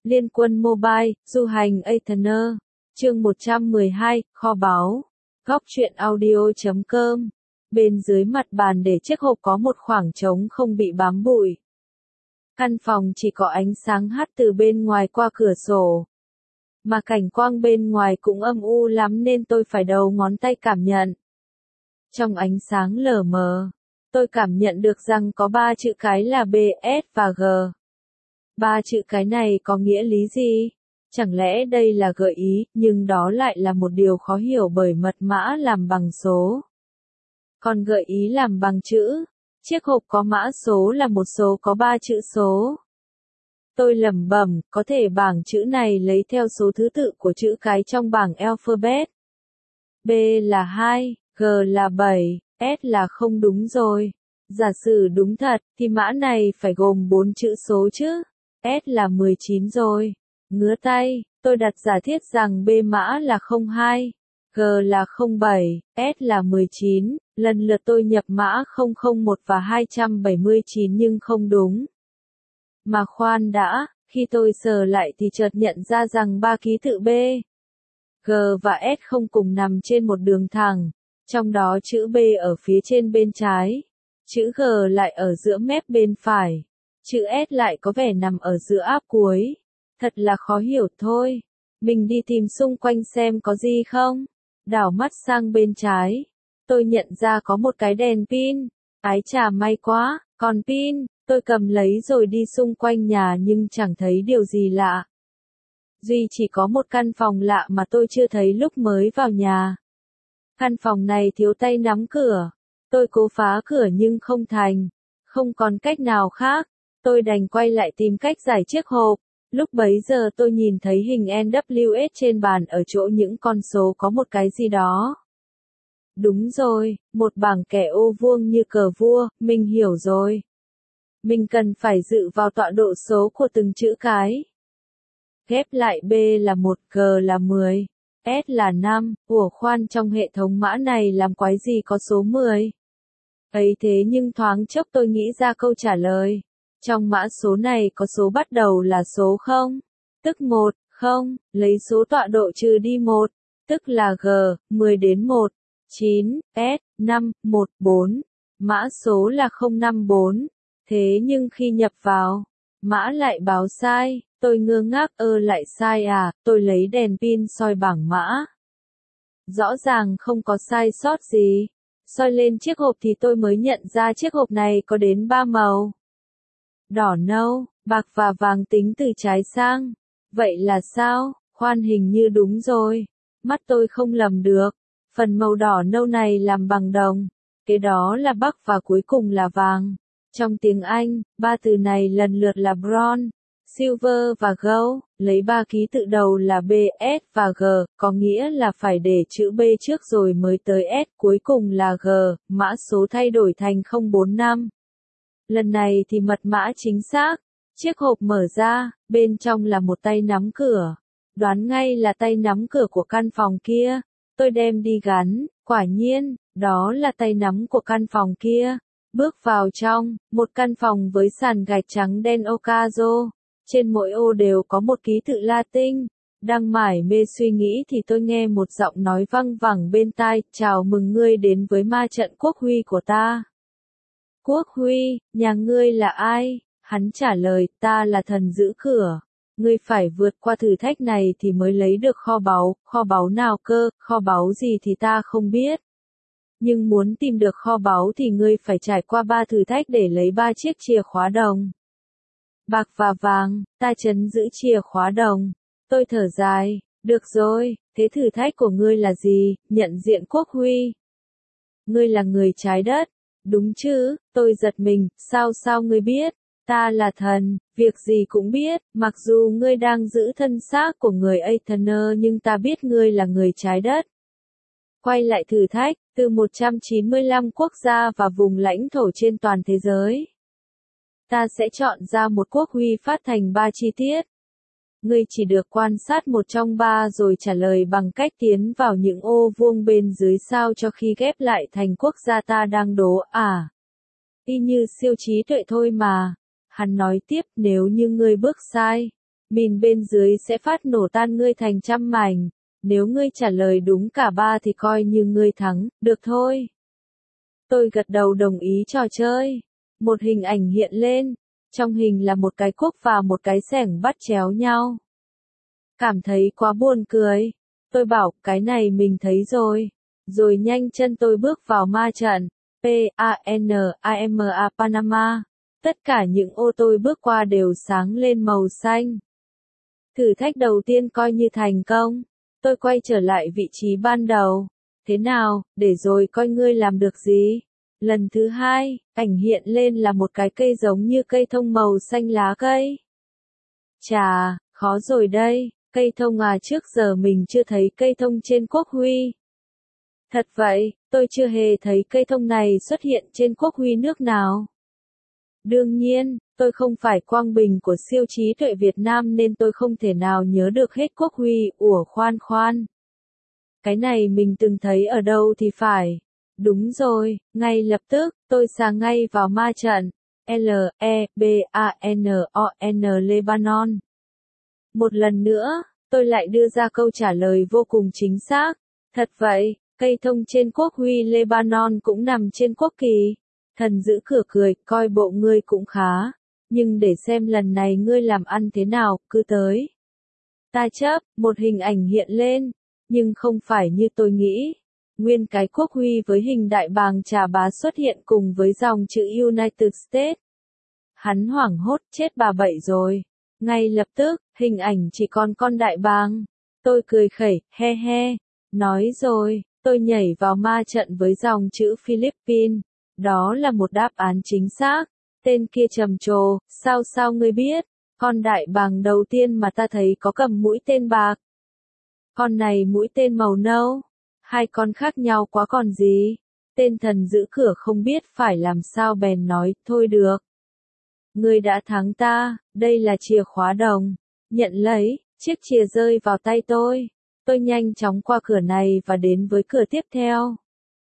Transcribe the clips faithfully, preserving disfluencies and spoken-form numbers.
Liên quân Mobile, du hành Aetherner. Chương một trăm mười hai, kho báu. Góc truyện audio chấm com. Bên dưới mặt bàn để chiếc hộp có một khoảng trống không bị bám bụi. Căn phòng chỉ có ánh sáng hắt từ bên ngoài qua cửa sổ. Mà cảnh quang bên ngoài cũng âm u lắm nên tôi phải đầu ngón tay cảm nhận. Trong ánh sáng lờ mờ, tôi cảm nhận được rằng có ba chữ cái là B, S và G. Ba chữ cái này có nghĩa lý gì? Chẳng lẽ đây là gợi ý, nhưng đó lại là một điều khó hiểu bởi mật mã làm bằng số. Còn gợi ý làm bằng chữ. Chiếc hộp có mã số là một số có ba chữ số. Tôi lẩm bẩm, có thể bảng chữ này lấy theo số thứ tự của chữ cái trong bảng alphabet. B là hai, G là bảy, S là không đúng rồi. Giả sử đúng thật, thì mã này phải gồm bốn chữ số chứ. S là mười chín rồi. Ngứa tay, tôi đặt giả thiết rằng B mã là không hai, G là không bảy, S là mười chín, lần lượt tôi nhập mã không không một và hai trăm bảy mươi chín nhưng không đúng. Mà khoan đã, khi tôi sờ lại thì chợt nhận ra rằng ba ký tự B, G và S không cùng nằm trên một đường thẳng, trong đó chữ B ở phía trên bên trái, chữ G lại ở giữa mép bên phải, chữ S lại có vẻ nằm ở giữa áp cuối. Thật là khó hiểu thôi. Mình đi tìm xung quanh xem có gì không. Đảo mắt sang bên trái. Tôi nhận ra có một cái đèn pin. Ái chà may quá, còn pin. Tôi cầm lấy rồi đi xung quanh nhà nhưng chẳng thấy điều gì lạ. Duy chỉ có một căn phòng lạ mà tôi chưa thấy lúc mới vào nhà. Căn phòng này thiếu tay nắm cửa. Tôi cố phá cửa nhưng không thành. Không còn cách nào khác. Tôi đành quay lại tìm cách giải chiếc hộp. Lúc bấy giờ tôi nhìn thấy hình en vê ét trên bàn ở chỗ những con số có một cái gì đó. Đúng rồi, một bảng kẻ ô vuông như cờ vua, mình hiểu rồi. Mình cần phải dự vào tọa độ số của từng chữ cái. Ghép lại B là một, G là mười, S là năm, ủa khoan trong hệ thống mã này làm quái gì có số mười. Ấy thế nhưng thoáng chốc tôi nghĩ ra câu trả lời. Trong mã số này có số bắt đầu là số không, tức một, không, lấy số tọa độ trừ đi một, tức là G, mười đến một, chín, S, năm, một, bốn. Mã số là không năm bốn. Thế nhưng khi nhập vào, mã lại báo sai, tôi ngơ ngác ơ lại sai à, tôi lấy đèn pin soi bảng mã. Rõ ràng không có sai sót gì. Soi lên chiếc hộp thì tôi mới nhận ra chiếc hộp này có đến ba màu. Đỏ nâu, bạc và vàng tính từ trái sang. Vậy là sao? Khoan hình như đúng rồi. Mắt tôi không lầm được. Phần màu đỏ nâu này làm bằng đồng. Kế đó là bắc và cuối cùng là vàng. Trong tiếng Anh, ba từ này lần lượt là bronze, silver và gold. Lấy ba ký tự đầu là B, S và G, có nghĩa là phải để chữ B trước rồi mới tới S, cuối cùng là G, mã số thay đổi thành không bốn năm. Lần này thì mật mã chính xác. Chiếc hộp mở ra, bên trong là một tay nắm cửa. Đoán ngay là tay nắm cửa của căn phòng kia. Tôi đem đi gắn, quả nhiên, đó là tay nắm của căn phòng kia. Bước vào trong, một căn phòng với sàn gạch trắng đen Occaso. Trên mỗi ô đều có một ký tự Latin. Đang mải mê suy nghĩ thì tôi nghe một giọng nói văng vẳng bên tai, chào mừng ngươi đến với ma trận quốc huy của ta. Quốc huy, nhà ngươi là ai? Hắn trả lời, ta là thần giữ cửa. Ngươi phải vượt qua thử thách này thì mới lấy được kho báu, kho báu nào cơ, kho báu gì thì ta không biết. Nhưng muốn tìm được kho báu thì ngươi phải trải qua ba thử thách để lấy ba chiếc chìa khóa đồng. Bạc và vàng, ta trấn giữ chìa khóa đồng. Tôi thở dài, được rồi, thế thử thách của ngươi là gì? Nhận diện quốc huy. Ngươi là người trái đất. Đúng chứ, tôi giật mình, sao sao ngươi biết? Ta là thần, việc gì cũng biết, mặc dù ngươi đang giữ thân xác của người Aetherner nhưng ta biết ngươi là người trái đất. Quay lại thử thách, từ một trăm chín mươi lăm quốc gia và vùng lãnh thổ trên toàn thế giới. Ta sẽ chọn ra một quốc huy phát thành ba chi tiết. Ngươi chỉ được quan sát một trong ba rồi trả lời bằng cách tiến vào những ô vuông bên dưới sao cho khi ghép lại thành quốc gia ta đang đố à. Y như siêu trí tuệ thôi mà. Hắn nói tiếp, nếu như ngươi bước sai, Mìn bên dưới sẽ phát nổ tan ngươi thành trăm mảnh. Nếu ngươi trả lời đúng cả ba thì coi như ngươi thắng, được thôi. Tôi gật đầu đồng ý trò chơi. Một hình ảnh hiện lên. Trong hình là một cái cuốc và một cái xẻng bắt chéo nhau. Cảm thấy quá buồn cười. Tôi bảo, cái này mình thấy rồi. Rồi nhanh chân tôi bước vào ma trận. P A N A M A Panama. Tất cả những ô tôi bước qua đều sáng lên màu xanh. Thử thách đầu tiên coi như thành công. Tôi quay trở lại vị trí ban đầu. Thế nào, để rồi coi ngươi làm được gì? Lần thứ hai, ảnh hiện lên là một cái cây giống như cây thông màu xanh lá cây. Chà, khó rồi đây, cây thông à, trước giờ mình chưa thấy cây thông trên quốc huy. Thật vậy, tôi chưa hề thấy cây thông này xuất hiện trên quốc huy nước nào. Đương nhiên, tôi không phải quang bình của siêu trí tuệ Việt Nam nên tôi không thể nào nhớ được hết quốc huy. Ủa khoan khoan. Cái này mình từng thấy ở đâu thì phải. Đúng rồi, ngay lập tức, tôi sa ngay vào ma trận. L E B A N O N Lebanon. Một lần nữa, tôi lại đưa ra câu trả lời vô cùng chính xác. Thật vậy, cây thông trên quốc huy Lebanon cũng nằm trên quốc kỳ. Thần giữ cửa cười, coi bộ ngươi cũng khá. Nhưng để xem lần này ngươi làm ăn thế nào, cứ tới. Ta chấp, một hình ảnh hiện lên. Nhưng không phải như tôi nghĩ. Nguyên cái quốc huy với hình đại bàng trà bá xuất hiện cùng với dòng chữ United States. Hắn hoảng hốt, chết bà bậy rồi. Ngay lập tức, hình ảnh chỉ còn con đại bàng. Tôi cười khẩy, he he. Nói rồi, tôi nhảy vào ma trận với dòng chữ Philippines. Đó là một đáp án chính xác. Tên kia trầm trồ, sao sao ngươi biết? Con đại bàng đầu tiên mà ta thấy có cầm mũi tên bạc. Con này mũi tên màu nâu. Hai con khác nhau quá còn gì. Tên thần giữ cửa không biết phải làm sao bèn nói, thôi được. Ngươi đã thắng ta, đây là chìa khóa đồng. Nhận lấy, chiếc chìa rơi vào tay tôi. Tôi nhanh chóng qua cửa này và đến với cửa tiếp theo.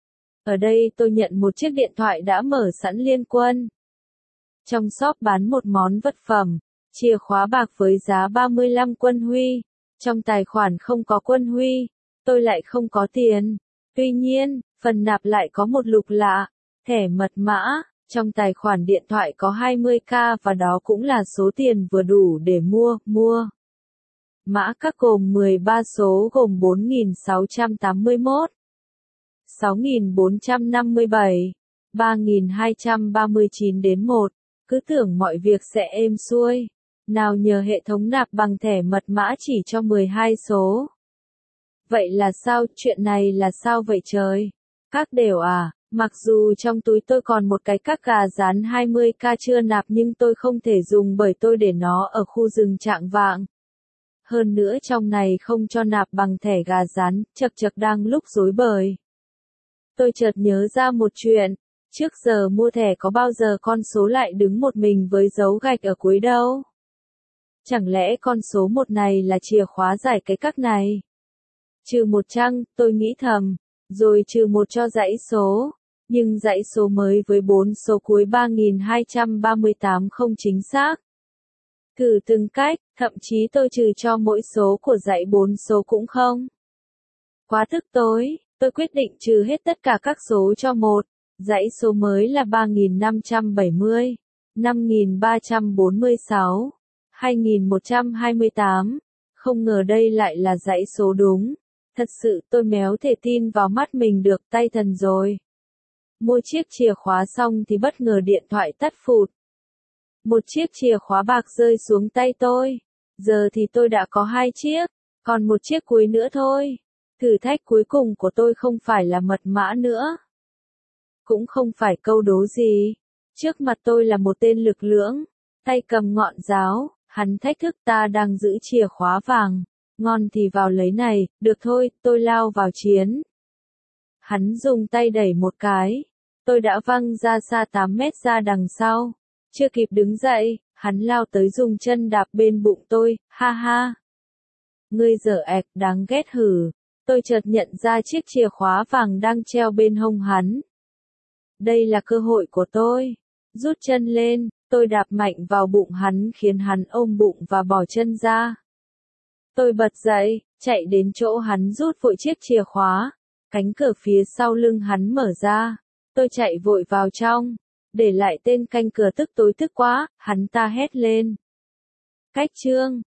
Ở đây tôi nhận một chiếc điện thoại đã mở sẵn liên quân. Trong shop bán một món vật phẩm, chìa khóa bạc với giá ba mươi lăm quân huy. Trong tài khoản không có quân huy, tôi lại không có tiền. Tuy nhiên, phần nạp lại có một lục lạ, thẻ mật mã. Trong tài khoản điện thoại có hai mươi k và đó cũng là số tiền vừa đủ để mua, mua. Mã các gồm mười ba số gồm bốn nghìn sáu trăm tám mươi mốt, sáu nghìn bốn trăm năm mươi bảy, ba nghìn hai trăm ba mươi chín đến một. Cứ tưởng mọi việc sẽ êm xuôi. Nào nhờ hệ thống nạp bằng thẻ mật mã chỉ cho mười hai số. Vậy là sao, chuyện này là sao vậy trời? Các đều à, mặc dù trong túi tôi còn một cái các gà rán hai mươi k chưa nạp nhưng tôi không thể dùng bởi tôi để nó ở khu rừng Trạng Vạng. Hơn nữa trong này không cho nạp bằng thẻ gà rán, chật chật đang lúc rối bời. Tôi chợt nhớ ra một chuyện, trước giờ mua thẻ có bao giờ con số lại đứng một mình với dấu gạch ở cuối đâu? Chẳng lẽ con số một này là chìa khóa giải cái các này? Trừ một chăng, tôi nghĩ thầm, rồi trừ một cho dãy số, nhưng dãy số mới với bốn số cuối ba nghìn hai trăm ba mươi tám không chính xác. Thử từng cách, thậm chí tôi trừ cho mỗi số của dãy bốn số cũng không. Quá tức tối, tôi quyết định trừ hết tất cả các số cho một, dãy số mới là ba nghìn năm trăm bảy mươi, năm nghìn ba trăm bốn mươi sáu, hai nghìn một trăm hai mươi tám, không ngờ đây lại là dãy số đúng. Thật sự tôi méo thể tin vào mắt mình được, tay thần rồi. Mua chiếc chìa khóa xong thì bất ngờ điện thoại tắt phụt. Một chiếc chìa khóa bạc rơi xuống tay tôi. Giờ thì tôi đã có hai chiếc, còn một chiếc cuối nữa thôi. Thử thách cuối cùng của tôi không phải là mật mã nữa. Cũng không phải câu đố gì. Trước mặt tôi là một tên lực lưỡng, tay cầm ngọn giáo, hắn thách thức ta đang giữ chìa khóa vàng. Ngon thì vào lấy này, được thôi, tôi lao vào chiến. Hắn dùng tay đẩy một cái. Tôi đã văng ra xa tám mét ra đằng sau. Chưa kịp đứng dậy, hắn lao tới dùng chân đạp bên bụng tôi, ha ha. Ngươi dở ẹc, đáng ghét hử. Tôi chợt nhận ra chiếc chìa khóa vàng đang treo bên hông hắn. Đây là cơ hội của tôi. Rút chân lên, Tôi đạp mạnh vào bụng hắn khiến hắn ôm bụng và bỏ chân ra. Tôi bật dậy, chạy đến chỗ hắn rút vội chiếc chìa khóa. Cánh cửa phía sau lưng hắn mở ra. Tôi chạy vội vào trong. Để lại tên canh cửa tức tối tức quá, hắn ta hét lên. Cách chương